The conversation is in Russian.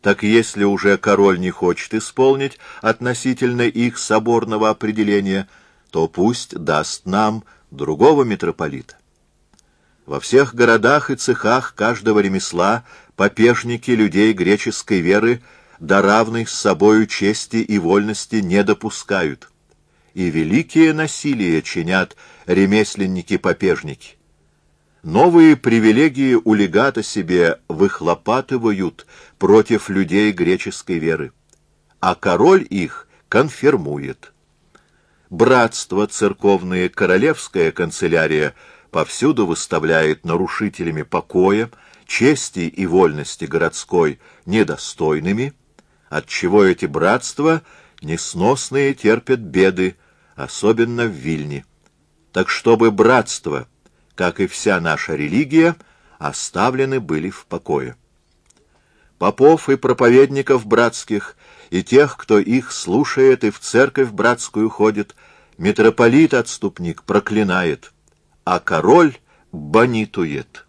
Так если уже король не хочет исполнить относительно их соборного определения, то пусть даст нам другого митрополита. Во всех городах и цехах каждого ремесла попежники людей греческой веры до равной с собою чести и вольности не допускают, и великие насилия чинят ремесленники-попежники. Новые привилегии у легата себе выхлопатывают против людей греческой веры, а король их конфирмует. Братство церковное королевская канцелярия повсюду выставляет нарушителями покоя, чести и вольности городской недостойными, отчего эти братства несносные терпят беды, особенно в Вильне. Так чтобы братство, как и вся наша религия, оставлены были в покое. Попов и проповедников братских, и тех, кто их слушает и в церковь братскую ходит, митрополит-отступник проклинает, а король банитует.